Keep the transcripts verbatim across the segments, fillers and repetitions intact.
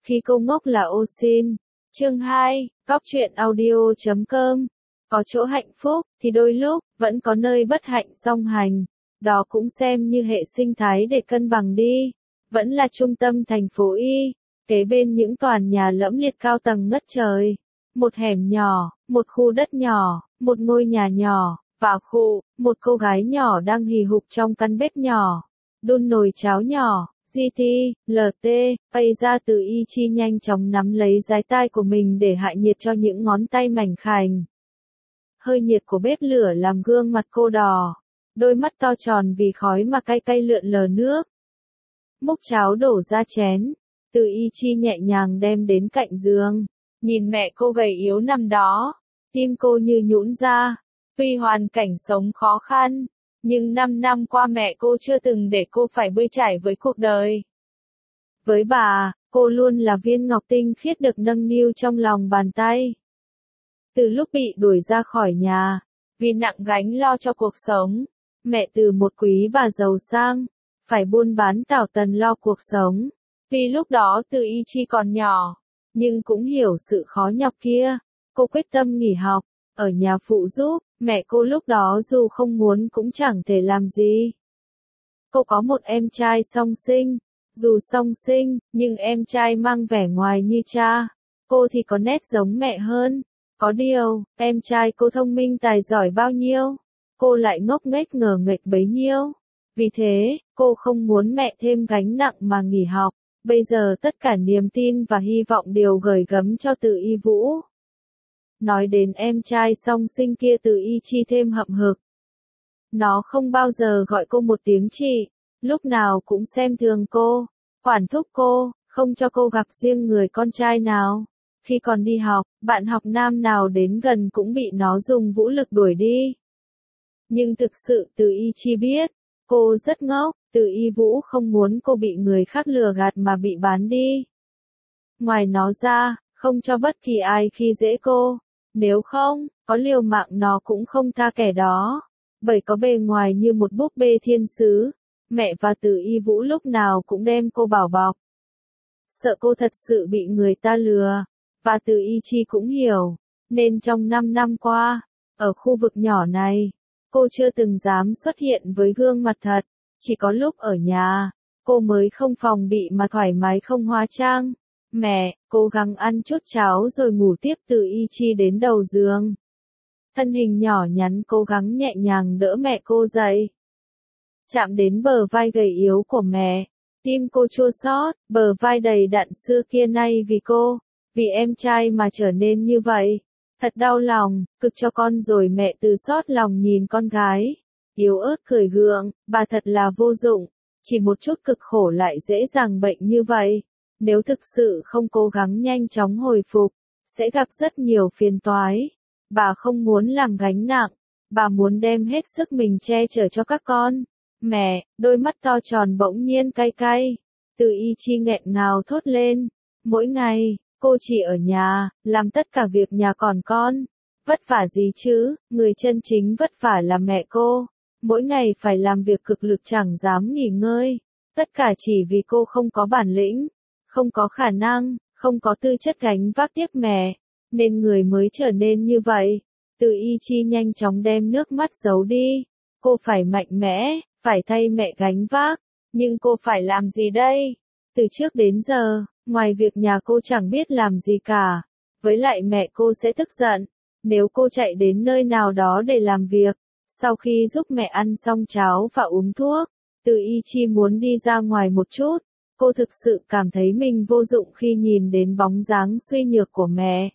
Khi cô ngốc là ô xin. Chương hai, Góc truyện audio chấm com. Có chỗ hạnh phúc, thì đôi lúc, vẫn có nơi bất hạnh song hành. Đó cũng xem như hệ sinh thái để cân bằng đi. Vẫn là trung tâm thành phố Y, kế bên những toàn nhà lẫm liệt cao tầng ngất trời. Một hẻm nhỏ, một khu đất nhỏ, một ngôi nhà nhỏ, và khu, một cô gái nhỏ đang hì hục trong căn bếp nhỏ. Đun nồi cháo nhỏ. giê tê, lờ tê, bay ra từ Y Chi nhanh chóng nắm lấy dái tai của mình để hạ nhiệt cho những ngón tay mảnh khảnh. Hơi nhiệt của bếp lửa làm gương mặt cô đỏ, đôi mắt to tròn vì khói mà cay cay lượn lờ nước. Múc cháo đổ ra chén, từ Y Chi nhẹ nhàng đem đến cạnh giường, nhìn mẹ cô gầy yếu nằm đó, tim cô như nhũn ra. Tuy hoàn cảnh sống khó khăn, nhưng năm năm qua mẹ cô chưa từng để cô phải bươn trải với cuộc đời. Với bà, cô luôn là viên ngọc tinh khiết được nâng niu trong lòng bàn tay. Từ lúc bị đuổi ra khỏi nhà, vì nặng gánh lo cho cuộc sống, mẹ từ một quý bà giàu sang, phải buôn bán tảo tần lo cuộc sống. Vì lúc đó Từ Y Chi còn nhỏ, nhưng cũng hiểu sự khó nhọc kia, cô quyết tâm nghỉ học, ở nhà phụ giúp. Mẹ cô lúc đó dù không muốn cũng chẳng thể làm gì. Cô có một em trai song sinh, dù song sinh, nhưng em trai mang vẻ ngoài như cha. Cô thì có nét giống mẹ hơn. Có điều, em trai cô thông minh tài giỏi bao nhiêu, cô lại ngốc nghếch ngờ nghệch bấy nhiêu. Vì thế, cô không muốn mẹ thêm gánh nặng mà nghỉ học. Bây giờ tất cả niềm tin và hy vọng đều gửi gắm cho Từ Y Vũ. Nói đến em trai song sinh kia, Từ Y Chi thêm hậm hực. Nó không bao giờ gọi cô một tiếng chị, lúc nào cũng xem thường cô, quản thúc cô, không cho cô gặp riêng người con trai nào. Khi còn đi học, bạn học nam nào đến gần cũng bị nó dùng vũ lực đuổi đi. Nhưng thực sự Từ Y Chi biết, cô rất ngốc, Từ Y Vũ không muốn cô bị người khác lừa gạt mà bị bán đi. Ngoài nó ra, không cho bất kỳ ai khi dễ cô. Nếu không, có liều mạng nó cũng không tha kẻ đó. Bởi có bề ngoài như một búp bê thiên sứ, mẹ và Từ Y Vũ lúc nào cũng đem cô bảo bọc. Sợ cô thật sự bị người ta lừa, và Từ Y Chi cũng hiểu, nên trong năm năm qua, ở khu vực nhỏ này, cô chưa từng dám xuất hiện với gương mặt thật, chỉ có lúc ở nhà, cô mới không phòng bị mà thoải mái không hóa trang. Mẹ, cố gắng ăn chút cháo rồi ngủ tiếp. Từ Y Chi đến đầu giường. Thân hình nhỏ nhắn cố gắng nhẹ nhàng đỡ mẹ cô dậy. Chạm đến bờ vai gầy yếu của mẹ, tim cô chua xót, bờ vai đầy đặn xưa kia nay vì cô, vì em trai mà trở nên như vậy. Thật đau lòng, cực cho con rồi. Mẹ từ xót lòng nhìn con gái, yếu ớt cười gượng, bà thật là vô dụng, chỉ một chút cực khổ lại dễ dàng bệnh như vậy. Nếu thực sự không cố gắng nhanh chóng hồi phục, sẽ gặp rất nhiều phiền toái. Bà không muốn làm gánh nặng, bà muốn đem hết sức mình che chở cho các con. Mẹ, đôi mắt to tròn bỗng nhiên cay cay. Từ Y Chi nghẹn ngào thốt lên. Mỗi ngày, cô chỉ ở nhà, làm tất cả việc nhà còn con. Vất vả gì chứ, người chân chính vất vả là mẹ cô. Mỗi ngày phải làm việc cực lực chẳng dám nghỉ ngơi. Tất cả chỉ vì cô không có bản lĩnh, không có khả năng, không có tư chất gánh vác tiếp mẹ, nên người mới trở nên như vậy. Từ Y Chi nhanh chóng đem nước mắt giấu đi. Cô phải mạnh mẽ, phải thay mẹ gánh vác. Nhưng cô phải làm gì đây? Từ trước đến giờ, ngoài việc nhà cô chẳng biết làm gì cả. Với lại mẹ cô sẽ tức giận, nếu cô chạy đến nơi nào đó để làm việc. Sau khi giúp mẹ ăn xong cháo và uống thuốc, Từ Y Chi muốn đi ra ngoài một chút. Cô thực sự cảm thấy mình vô dụng khi nhìn đến bóng dáng suy nhược của mẹ.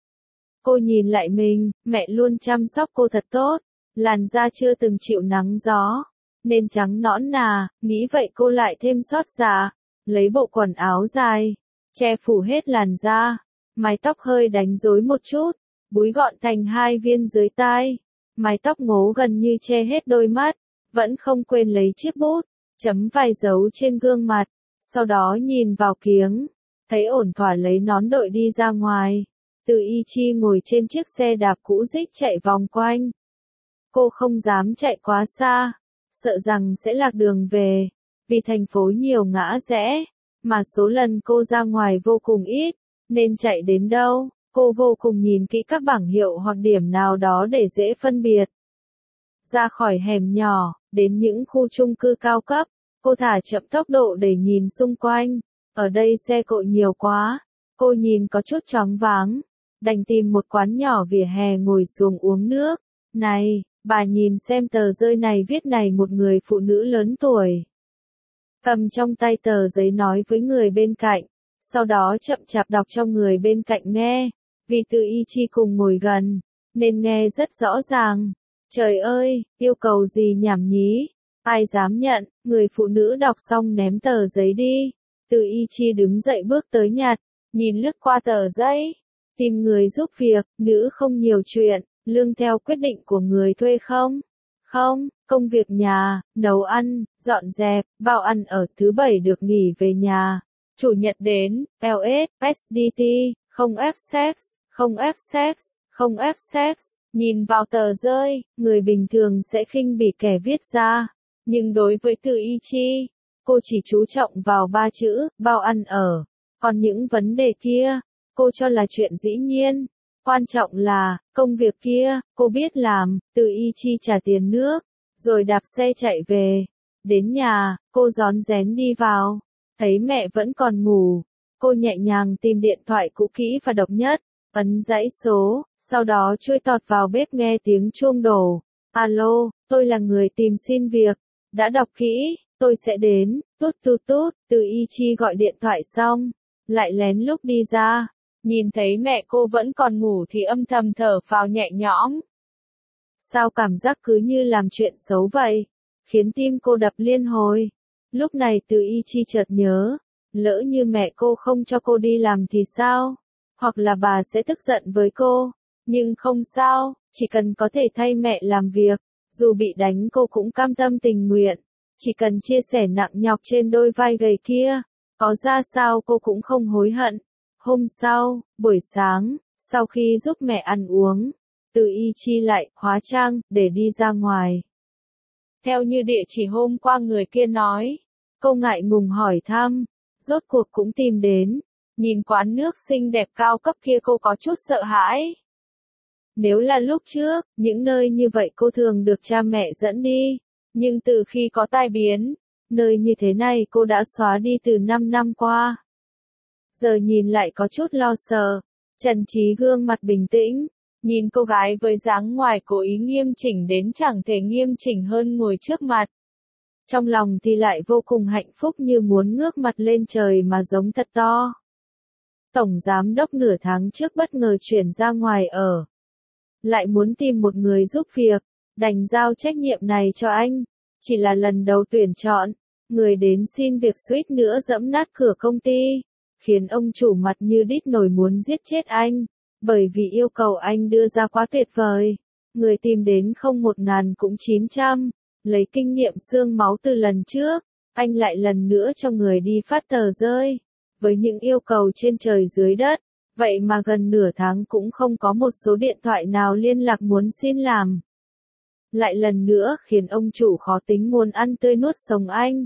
Cô nhìn lại mình, mẹ luôn chăm sóc cô thật tốt, làn da chưa từng chịu nắng gió, nên trắng nõn nà, nghĩ vậy cô lại thêm xót dạ, lấy bộ quần áo dài, che phủ hết làn da, mái tóc hơi đánh rối một chút, búi gọn thành hai viên dưới tai, mái tóc ngố gần như che hết đôi mắt, vẫn không quên lấy chiếc bút, chấm vài dấu trên gương mặt. Sau đó nhìn vào kiếng, thấy ổn thỏa lấy nón đội đi ra ngoài. Từ Y Chi ngồi trên chiếc xe đạp cũ rích chạy vòng quanh. Cô không dám chạy quá xa, sợ rằng sẽ lạc đường về, vì thành phố nhiều ngã rẽ, mà số lần cô ra ngoài vô cùng ít, nên chạy đến đâu, cô vô cùng nhìn kỹ các bảng hiệu hoặc điểm nào đó để dễ phân biệt. Ra khỏi hẻm nhỏ, đến những khu chung cư cao cấp, cô thả chậm tốc độ để nhìn xung quanh, ở đây xe cộ nhiều quá, cô nhìn có chút choáng váng, đành tìm một quán nhỏ vỉa hè ngồi xuống uống nước. Này, bà nhìn xem tờ rơi này viết này, một người phụ nữ lớn tuổi cầm trong tay tờ giấy nói với người bên cạnh, sau đó chậm chạp đọc cho người bên cạnh nghe, vì Từ Y Chi cùng ngồi gần, nên nghe rất rõ ràng. Trời ơi, yêu cầu gì nhảm nhí, ai dám nhận, người phụ nữ đọc xong ném tờ giấy đi. Từ Y Chi đứng dậy bước tới nhặt, nhìn lướt qua tờ giấy, tìm người giúp việc, nữ không nhiều chuyện, lương theo quyết định của người thuê không? Không, công việc nhà, nấu ăn, dọn dẹp, bao ăn ở, thứ bảy được nghỉ về nhà. Chủ nhật đến, lờ ét, ét đê tê, không ép sex, không ép sex, không ép sex. Nhìn vào tờ rơi, người bình thường sẽ khinh bỉ kẻ viết ra. Nhưng đối với Từ Y Chi, cô chỉ chú trọng vào ba chữ, bao ăn ở. Còn những vấn đề kia, cô cho là chuyện dĩ nhiên. Quan trọng là, công việc kia, cô biết làm. Từ Y Chi trả tiền nước, rồi đạp xe chạy về. Đến nhà, cô rón rén đi vào. Thấy mẹ vẫn còn ngủ. Cô nhẹ nhàng tìm điện thoại cũ kỹ và độc nhất, ấn dãy số, sau đó chui tọt vào bếp nghe tiếng chuông đổ. Alo, tôi là người tìm xin việc. Đã đọc kỹ, tôi sẽ đến. Tút tút tút. Từ Y Chi gọi điện thoại xong, lại lén lúc đi ra. Nhìn thấy mẹ cô vẫn còn ngủ thì âm thầm thở phào nhẹ nhõm. Sao cảm giác cứ như làm chuyện xấu vậy, khiến tim cô đập liên hồi. Lúc này Từ Y Chi chợt nhớ, lỡ như mẹ cô không cho cô đi làm thì sao? Hoặc là bà sẽ tức giận với cô. Nhưng không sao, chỉ cần có thể thay mẹ làm việc, dù bị đánh cô cũng cam tâm tình nguyện. Chỉ cần chia sẻ nặng nhọc trên đôi vai gầy kia, có ra sao cô cũng không hối hận. Hôm sau, buổi sáng, sau khi giúp mẹ ăn uống, Từ Y Chi lại hóa trang để đi ra ngoài. Theo như địa chỉ hôm qua người kia nói, cô ngại ngùng hỏi thăm, rốt cuộc cũng tìm đến. Nhìn quán nước xinh đẹp cao cấp kia cô có chút sợ hãi. Nếu là lúc trước, những nơi như vậy cô thường được cha mẹ dẫn đi. Nhưng từ khi có tai biến, nơi như thế này cô đã xóa đi từ năm năm qua. Giờ nhìn lại có chút lo sợ. Trần Trí gương mặt bình tĩnh, nhìn cô gái với dáng ngoài cố ý nghiêm chỉnh đến chẳng thể nghiêm chỉnh hơn ngồi trước mặt. Trong lòng thì lại vô cùng hạnh phúc như muốn ngước mặt lên trời mà giống thật to. Tổng giám đốc nửa tháng trước bất ngờ chuyển ra ngoài ở. Lại muốn tìm một người giúp việc, đành giao trách nhiệm này cho anh. Chỉ là lần đầu tuyển chọn, người đến xin việc suýt nữa giẫm nát cửa công ty, khiến ông chủ mặt như đít nổi muốn giết chết anh, bởi vì yêu cầu anh đưa ra quá tuyệt vời. Người tìm đến không một ngàn cũng chín trăm, lấy kinh nghiệm xương máu từ lần trước, anh lại lần nữa cho người đi phát tờ rơi, với những yêu cầu trên trời dưới đất. Vậy mà gần nửa tháng cũng không có một số điện thoại nào liên lạc muốn xin làm. Lại lần nữa khiến ông chủ khó tính muốn ăn tươi nuốt sống anh.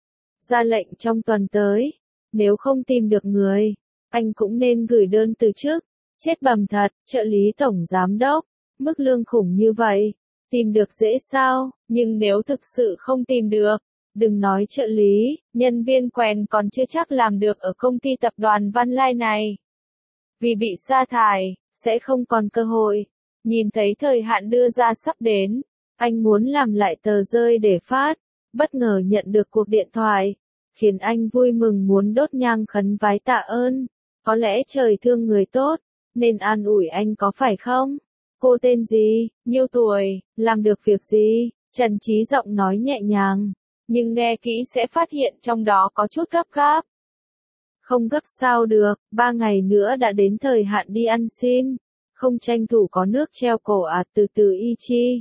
Ra lệnh trong tuần tới, nếu không tìm được người, anh cũng nên gửi đơn từ chức. Chết bầm thật, trợ lý tổng giám đốc, mức lương khủng như vậy, tìm được dễ sao? Nhưng nếu thực sự không tìm được, đừng nói trợ lý, nhân viên quèn còn chưa chắc làm được ở công ty tập đoàn Văn Lai này. Vì bị sa thải, sẽ không còn cơ hội. Nhìn thấy thời hạn đưa ra sắp đến, anh muốn làm lại tờ rơi để phát, bất ngờ nhận được cuộc điện thoại, khiến anh vui mừng muốn đốt nhang khấn vái tạ ơn. Có lẽ trời thương người tốt, nên an ủi anh có phải không? Cô tên gì, nhiêu tuổi, làm được việc gì? Trần Trí giọng nói nhẹ nhàng, nhưng nghe kỹ sẽ phát hiện trong đó có chút gấp gáp. Không gấp sao được, ba ngày nữa đã đến thời hạn đi ăn xin. Không tranh thủ có nước treo cổ à? Từ Từ Y Chi.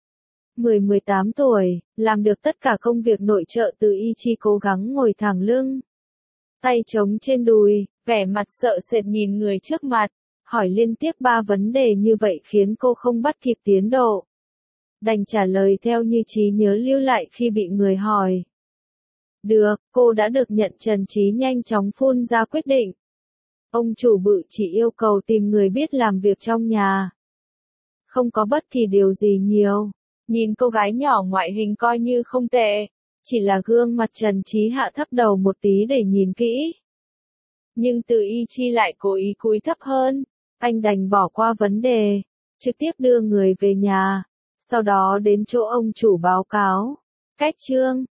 mười mười tám tuổi, làm được tất cả công việc nội trợ. Từ Y Chi cố gắng ngồi thẳng lưng, tay trống trên đùi, vẻ mặt sợ sệt nhìn người trước mặt, hỏi liên tiếp ba vấn đề như vậy khiến cô không bắt kịp tiến độ. Đành trả lời theo như trí nhớ lưu lại khi bị người hỏi. Được, cô đã được nhận. Trần Trí nhanh chóng phun ra quyết định. Ông chủ bự chỉ yêu cầu tìm người biết làm việc trong nhà. Không có bất kỳ điều gì nhiều. Nhìn cô gái nhỏ ngoại hình coi như không tệ. Chỉ là gương mặt Trần Trí hạ thấp đầu một tí để nhìn kỹ. Nhưng Từ Y Chi lại cố ý cúi thấp hơn. Anh đành bỏ qua vấn đề. Trực tiếp đưa người về nhà. Sau đó đến chỗ ông chủ báo cáo. Cách chương